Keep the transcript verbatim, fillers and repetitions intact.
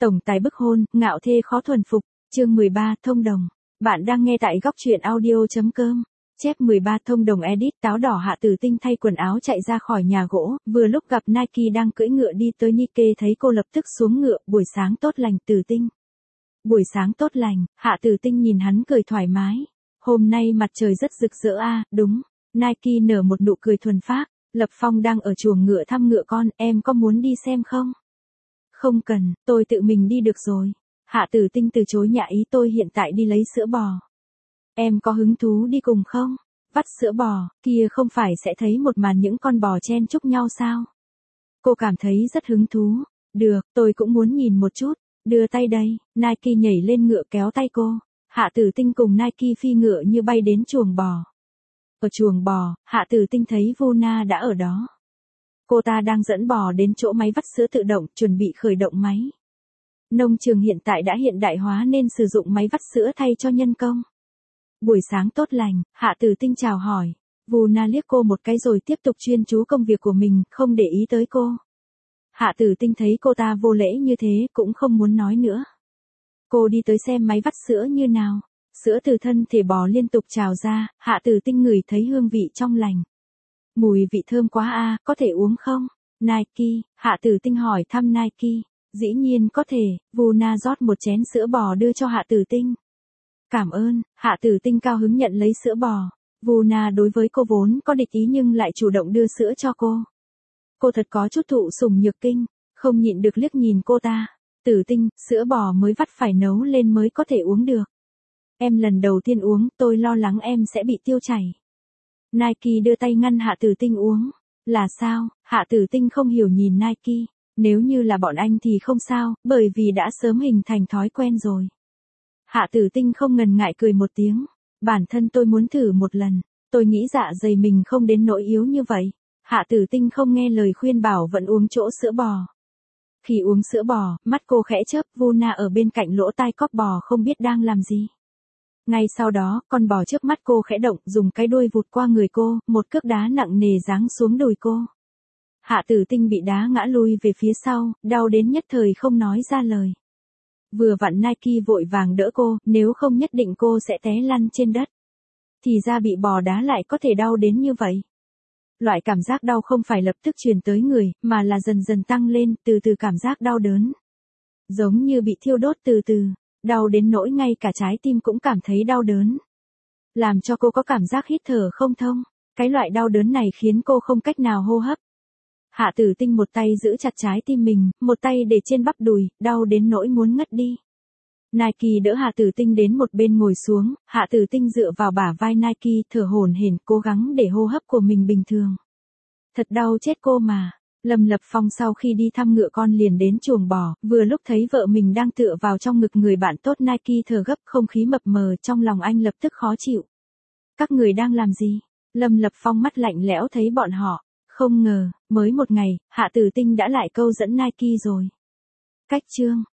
Tổng tài bức hôn, ngạo thê khó thuần phục, chương mười ba, thông đồng. Bạn đang nghe tại góc truyện audio chấm com. Chép mười ba thông đồng edit. Táo đỏ Hạ Tử Tinh thay quần áo chạy ra khỏi nhà gỗ, vừa lúc gặp Nike đang cưỡi ngựa đi tới. Nike thấy cô lập tức xuống ngựa. Buổi sáng tốt lành Tử Tinh. Buổi sáng tốt lành. Hạ Tử Tinh nhìn hắn cười thoải mái. Hôm nay mặt trời rất rực rỡ a, à, đúng. Nike nở một nụ cười thuần phác. Lập Phong đang ở chuồng ngựa thăm ngựa con, em có muốn đi xem không? Không cần, tôi tự mình đi được rồi. Hạ Tử Tinh từ chối nhã ý. Tôi hiện tại đi lấy sữa bò. Em có hứng thú đi cùng không? Vắt sữa bò, kia không phải sẽ thấy một màn những con bò chen chúc nhau sao? Cô cảm thấy rất hứng thú. Được, tôi cũng muốn nhìn một chút. Đưa tay đây. Nike nhảy lên ngựa kéo tay cô. Hạ Tử Tinh cùng Nike phi ngựa như bay đến chuồng bò. Ở chuồng bò, Hạ Tử Tinh thấy Vuna đã ở đó. Cô ta đang dẫn bò đến chỗ máy vắt sữa tự động, chuẩn bị khởi động máy. Nông trường hiện tại đã hiện đại hóa nên sử dụng máy vắt sữa thay cho nhân công. Buổi sáng tốt lành, Hạ Tử Tinh chào hỏi. Vuna liếc cô một cái rồi tiếp tục chuyên chú công việc của mình, không để ý tới cô. Hạ Tử Tinh thấy cô ta vô lễ như thế, cũng không muốn nói nữa. Cô đi tới xem máy vắt sữa như nào. Sữa từ thân thể bò liên tục trào ra, Hạ Tử Tinh ngửi thấy hương vị trong lành. Mùi vị thơm quá a, à, có thể uống không? Nike, Hạ Tử Tinh hỏi thăm Nike. Dĩ nhiên có thể. Vuna rót một chén sữa bò đưa cho Hạ Tử Tinh. Cảm ơn. Hạ Tử Tinh cao hứng nhận lấy sữa bò. Vuna đối với cô vốn có địch ý nhưng lại chủ động đưa sữa cho cô. Cô thật có chút thụ sủng nhược kinh, không nhịn được liếc nhìn cô ta. Tử Tinh, sữa bò mới vắt phải nấu lên mới có thể uống được. Em lần đầu tiên uống, tôi lo lắng em sẽ bị tiêu chảy. Nike đưa tay ngăn Hạ Tử Tinh uống. Là sao? Hạ Tử Tinh không hiểu nhìn Nike. Nếu như là bọn anh thì không sao, bởi vì đã sớm hình thành thói quen rồi. Hạ Tử Tinh không ngần ngại cười một tiếng. Bản thân tôi muốn thử một lần. Tôi nghĩ dạ dày mình không đến nỗi yếu như vậy. Hạ Tử Tinh không nghe lời khuyên bảo vẫn uống chỗ sữa bò. Khi uống sữa bò, mắt cô khẽ chớp. Vuna ở bên cạnh lỗ tai cóp bò không biết đang làm gì. Ngay sau đó, con bò trước mắt cô khẽ động, dùng cái đuôi vụt qua người cô, một cước đá nặng nề giáng xuống đùi cô. Hạ Tử Tinh bị đá ngã lui về phía sau, đau đến nhất thời không nói ra lời. Vừa vặn Nike vội vàng đỡ cô, nếu không nhất định cô sẽ té lăn trên đất. Thì ra bị bò đá lại có thể đau đến như vậy. Loại cảm giác đau không phải lập tức truyền tới người, mà là dần dần tăng lên, từ từ cảm giác đau đớn. Giống như bị thiêu đốt từ từ. Đau đến nỗi ngay cả trái tim cũng cảm thấy đau đớn. Làm cho cô có cảm giác hít thở không thông. Cái loại đau đớn này khiến cô không cách nào hô hấp. Hạ Tử Tinh một tay giữ chặt trái tim mình, một tay để trên bắp đùi, đau đến nỗi muốn ngất đi. Nike đỡ Hạ Tử Tinh đến một bên ngồi xuống, Hạ Tử Tinh dựa vào bả vai Nike, thở hổn hển, cố gắng để hô hấp của mình bình thường. Thật đau chết cô mà. Lâm Lập Phong sau khi đi thăm ngựa con liền đến chuồng bò, vừa lúc thấy vợ mình đang tựa vào trong ngực người bạn tốt. Nike thở gấp, không khí mập mờ, trong lòng anh lập tức khó chịu. Các người đang làm gì? Lâm Lập Phong mắt lạnh lẽo thấy bọn họ. Không ngờ, mới một ngày, Hạ Tử Tinh đã lại câu dẫn Nike rồi. Cách chương.